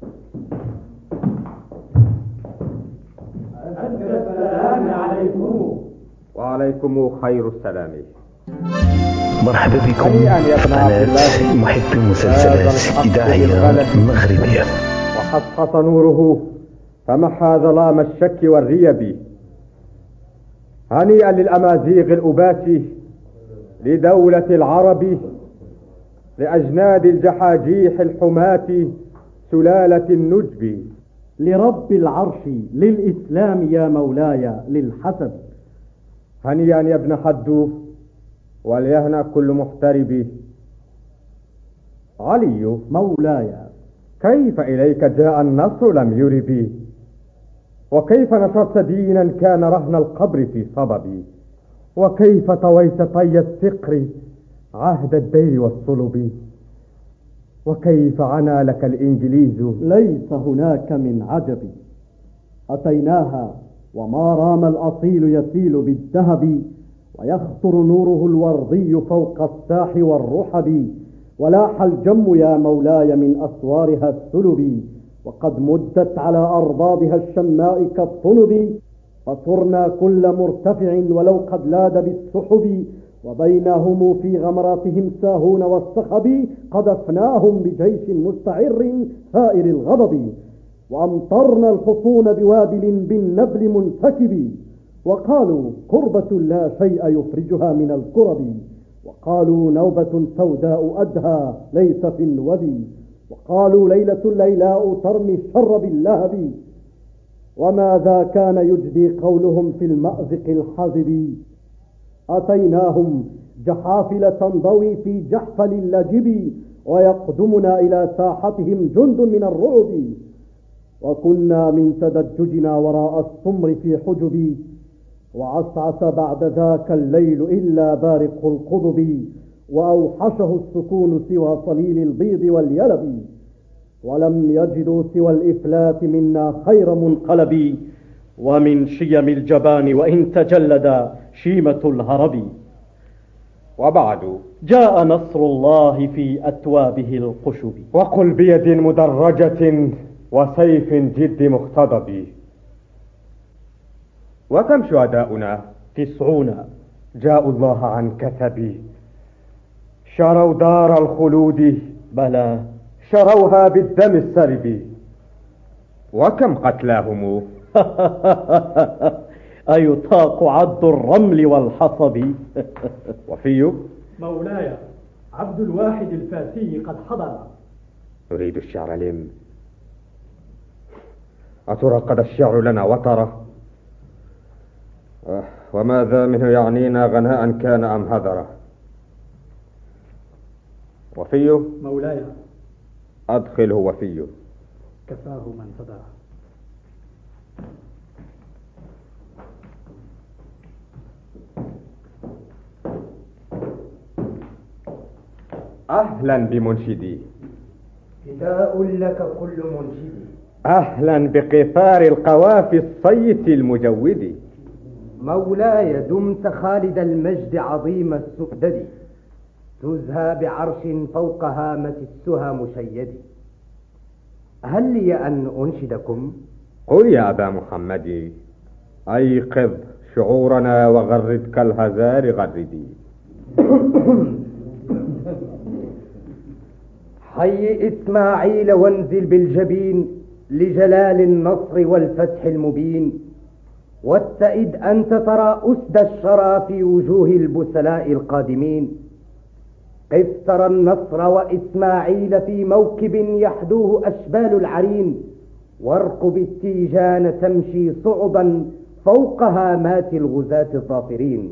السلام عليكم. وعليكم خير السلام. مرحبا بكم قناة محب المسلسلات إذاعية مغربية. وحصحص نوره فمحى ظلام الشك والريب. هنيئا للأمازيغ الأبات، لدولة العرب، لأجناد الجحاجيح الحماة، سلالة النجب، لرب العرش، للإسلام يا مولاي، للحسب. هنيئا يا ابن حدو، وليهنأ كل محترب. علي مولاي، كيف إليك جاء النصر لم يرب؟ وكيف نشرت دينا كان رهن القبر في صبب؟ وكيف طويت طي السقر عهد الدير والصلب؟ وكيف عنا لك الإنجليز؟ ليس هناك من عجب، أتيناها وما رام الأصيل يسيل بالذهب، ويخطر نوره الوردي فوق الساح والرحب، ولاح الجم يا مولاي من أسوارها الثلب، وقد مدت على أربابها الشماء كالطنب، فصرنا كل مرتفع ولو قد لاد بالسحب، وبينهم في غمراتهم ساهون والصخب، قذفناهم بجيش مستعر ثائر الغضب، وأمطرنا الحصون بوابل بالنبل منسكب، وقالوا كربة لا شيء يفرجها من الكرب، وقالوا نوبة سوداء أدهى ليس في النوب، وقالوا ليلة ليلاء ترمي الشر باللهب، وماذا كان يجدي قولهم في المأزق الحازب؟ أتيناهم جحافل تنضوي في جحفل اللجب، ويقدمنا إلى ساحتهم جند من الرعب، وكنا من تدججنا وراء السمر في حجب، وعسعس بعد ذاك الليل إلا بارق القضب، وأوحشه السكون سوى صليل البيض واليلب، ولم يجدوا سوى الإفلات منا خير منقلب، ومن شيم الجبان وإن تجلد شيمة الهرب. وبعد جاء نصر الله في أتوابه القشب، وقل بيد مدرجة وسيف جد مختضب. وكم شهداؤنا؟ تسعون. جاءوا الله عن كثب، شروا دار الخلود. بلى، شروها بالدم السرب. وكم قتلاهم؟ أيطاق عد الرمل والحصب. وفي مولاي، عبد الواحد الفاسي قد حضر. أريد الشعر لم. أترى قد الشعر لنا وتره؟ وماذا منه يعنينا غناء كان أم هذره؟ وفيه مولاي، أدخله وفيه. كفاه من صدر. أهلا بمنشدي. فداء لك كل منشدي. أهلا بقفار القوافي الصيت المجود. مولاي، دمت خالد المجد عظيم السؤدد، تزهى بعرش فوق هامة السهى مشيد. هل لي أن أنشدكم؟ قل يا أبا محمد، أيقظ شعورنا وغرد كالهزار غردي. حي إسماعيل وانزل بالجبين لجلال النصر والفتح المبين، والسئد أنت ترى أسد الشرى في وجوه البسلاء القادمين. قف ترى النصر وإسماعيل في موكب يحدوه أشبال العرين، وارقب التيجان تمشي صعدا فوق هامات الغزاة الظافرين.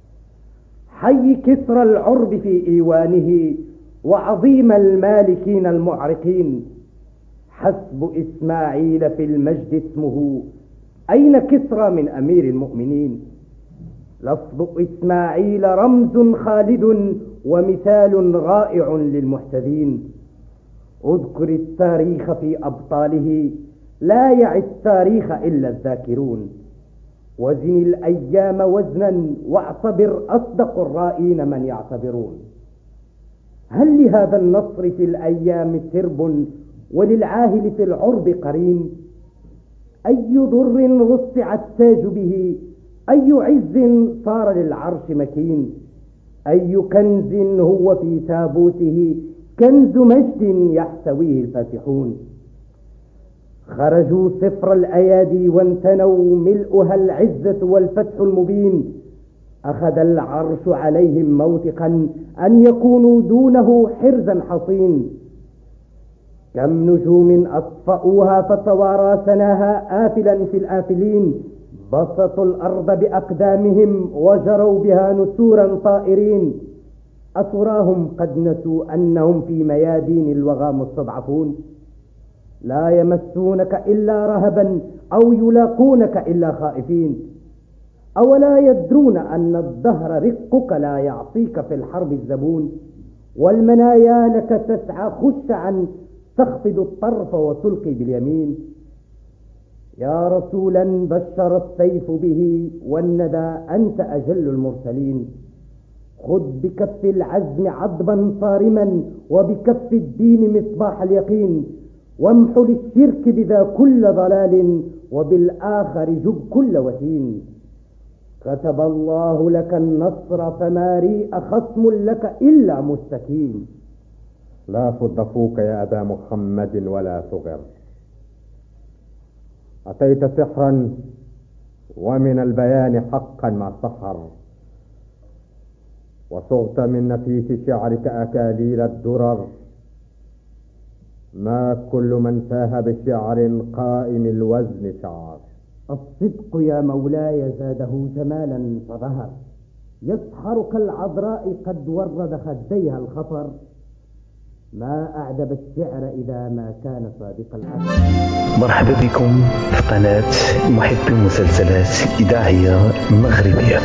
حي كسرى العرب في إيوانه وعظيم المالكين المعرقين. حسب إسماعيل في المجد اسمه، أين كسرى من أمير المؤمنين؟ لفظ إسماعيل رمز خالد ومثال رائع للمحتدين. اذكر التاريخ في أبطاله، لا يعي التاريخ إلا الذاكرون. وزن الأيام وزنا واعتبر أصدق الرائين من يعتبرون. هل لهذا النصر في الأيام سرب وللعاهل في العرب قرين؟ أي ضر رصع التاج به، أي عز صار للعرش مكين. أي كنز هو في تابوته، كنز مجد يحتويه الفاتحون. خرجوا صفر الأيادي وانتنوا ملؤها العزة والفتح المبين. أخذ العرش عليهم موثقا أن يكونوا دونه حرزا حصين. كم نجوم أطفأوها فتوارى سناها آفلا في الآفلين. بسطوا الأرض بأقدامهم وجروا بها نسورا طائرين. أتراهم قد نسوا أنهم في ميادين الوغى مستضعفون؟ لا يمسونك إلا رهبا أو يلاقونك إلا خائفين. أولا يدرون أن الدهر رقك لا يعصيك في الحرب الزبون؟ والمنايا لك تسعى خشعا تخفض الطرف وتلقي باليمين. يا رسولا بشر السيف به والندى أنت أجل المرسلين. خذ بكف العزم عضبا صارما وبكف الدين مصباح اليقين. وامحو للشرك بذا كل ضلال وبالآخر جب كل وتين. كتب الله لك النصر فما ريء خصم لك إلا مستكين. لا صدفوك يا أبا محمد ولا صغر. أتيت سحرا ومن البيان حقا مع السحر. وصغت من نفيس شعرك أكاليل الدرر. ما كل من فاه بشعر قائم الوزن شعر. الصدق يا مولاي زاده جمالا فظهر. يسحر كالعذراء قد ورد خديها الخطر. ما أعجب الشعر إذا ما كان صادق الأثر. مرحبا بكم في قناة محب مسلسلات إذاعية مغربية.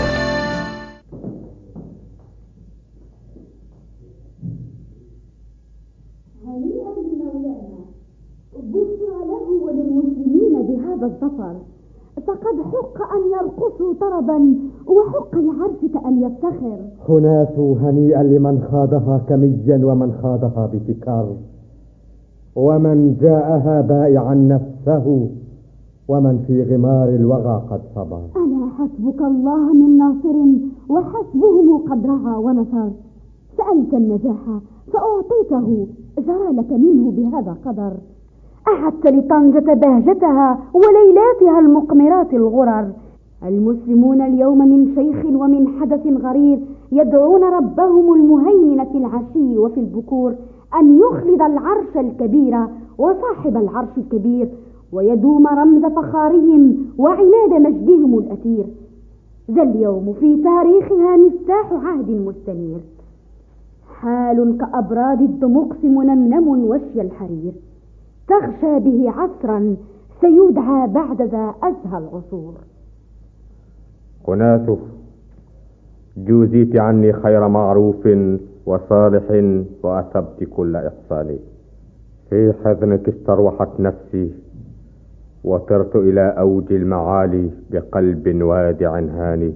هنيئا لمولانا، بشرى له وللمسلمين بهذا الظفر. فقد حق أن يرقصوا طربا وحق لعرشك أن يفتخر. هناس هنيئا لمن خاضها كميا ومن خاضها بفكار، ومن جاءها بائعا نفسه ومن في غمار الوغى قد صبر. ألا حسبك الله من ناصر وحسبهم قد رعى ونصر. سألت النجاح فأعطيته، جرى لك منه بهذا قدر. أعدت لطنجة بهجتها وليلاتها المقمرات الغرر. المسلمون اليوم من شيخ ومن حدث غرير يدعون ربهم المهيمن في العشي وفي البكور أن يخلد العرش الكبير وصاحب العرش الكبير، ويدوم رمز فخارهم وعناد مجدهم الأثير. ذا اليوم في تاريخها مفتاح عهد مستنير. حال كأبراد الدمقس منمنم وشي الحرير. تغشى به عصرا سيدعى بعد ذا أزهى العصور. قناته جوزيت عني خير معروف وصالح وأثبت كل إحساني. في حضنك استروحت نفسي وطرت إلى أوج المعالي بقلب وادع هاني.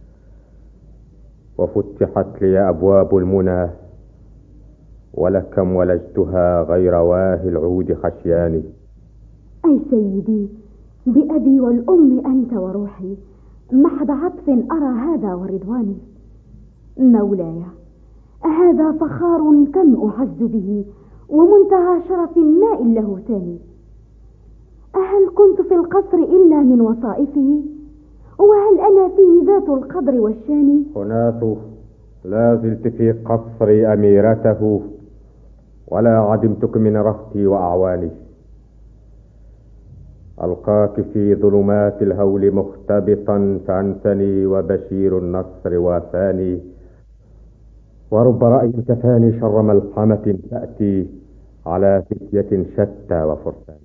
وفتحت لي أبواب المنى ولكم ولجتها غير واهي العود خشياني. أي سيدي، بأبي والأم أنت وروحي، محض عطف أرى هذا ورضواني. مولاي، هذا فخار كم أعز به ومنتهى شرف ما له ثاني. أهل كنت في القصر إلا من وصائفه؟ وهل أنا فيه ذات القدر والشان؟ هناك لا زلت في قصر أميرته ولا عدمتك من رهتي وأعواني. ألقاك في ظلمات الهول مختبطا فأنسني وبشير النصر وافاني. ورب رأي كفاني شر ملحمة تأتي على فتية شتى وفرسان.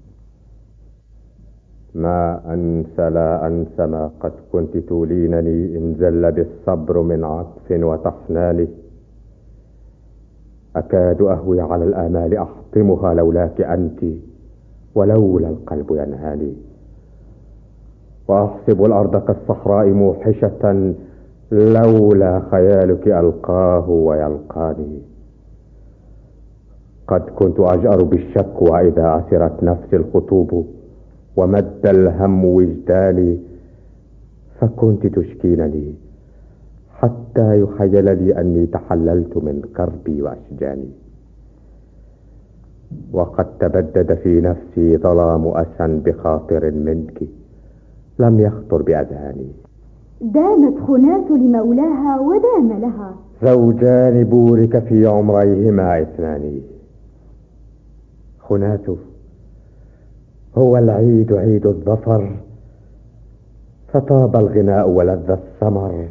ما أنسى لا أنسى ما قد كنت تولينني إن زل بالصبر من عطف وتحنان. أكاد أهوي على الآمال أحطمها لولاك أنت ولولا القلب ينهاني. وأحسب الأرض كالصحراء موحشة لولا خيالك ألقاه ويلقاني. قد كنت أجأر بالشكوى إذا أسرت نفسي الخطوب ومد الهم وجداني، فكنت تشكينني حتى يخيل لي أني تحللت من كربي وأشجاني. وقد تبدد في نفسي ظلام أسى بخاطر منك لم يخطر بأذهاني. دامت خناس لمولاها ودام لها، زوجان بورك في عمريهما اثنان. خناس هو العيد عيد الظفر، فطاب الغناء ولذ السمر.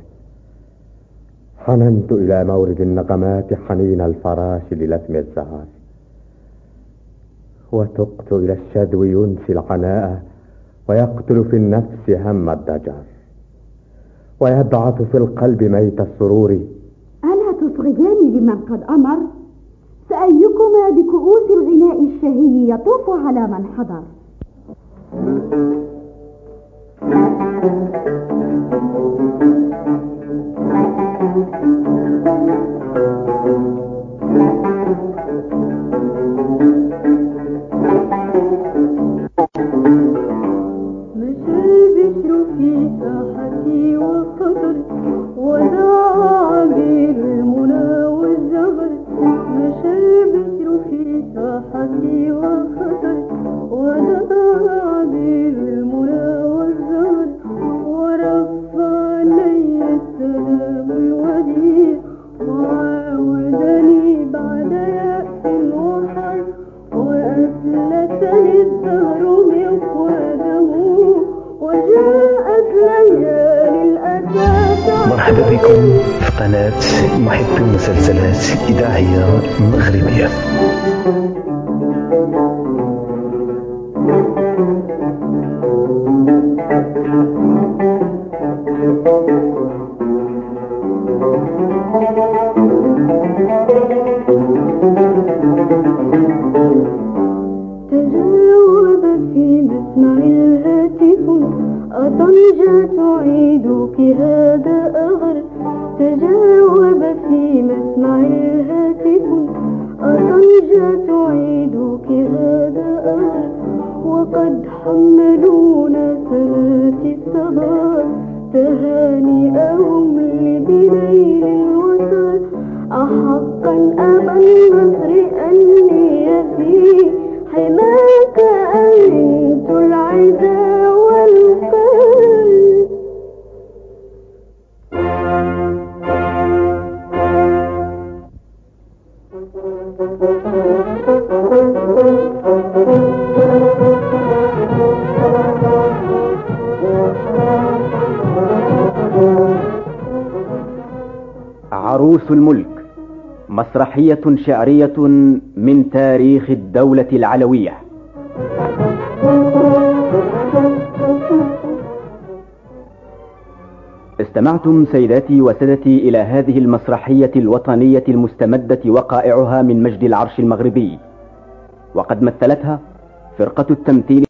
حننت إلى مورد النغمات حنين الفراش للثم الزهر. وتقت إلى الشدو ينسي العناء ويقتل في النفس هم الضجر، ويبعث في القلب ميت السرور. ألا تصغيان لمن قد أمر؟ فأيكما بكؤوس الغناء الشهي يطوف على من حضر؟ مشى البشر في ساحتي وخطر ودعا بالمنى والزهر. مشى البشر في ساحتي وخطر ودعا بالمنى والزهر. ورفع علي السلام الوديع وعاودني بعد يأس وحر. وأفلتني الدهر مقوده وجاءت ليالي الأسى. مرحبا بكم في قناة محب المسلسلات إذاعية مغربية. تجاوب في مسمع الهاتف أطنجة تعيدك هذا أغر. تجاوب في مسمع الهاتف أطنجة تعيدك هذا أغر. وقد حملونا سنات الصبا تهانئهم لبنيل الوصل. أحقا أبا النصر أني في حماك أمنت العدا والقلب. عروس الملك، مسرحية شعرية من تاريخ الدولة العلوية. استمعتم سيداتي وسادتي إلى هذه المسرحية الوطنية المستمدة وقائعها من مجد العرش المغربي، وقد مثلتها فرقة التمثيل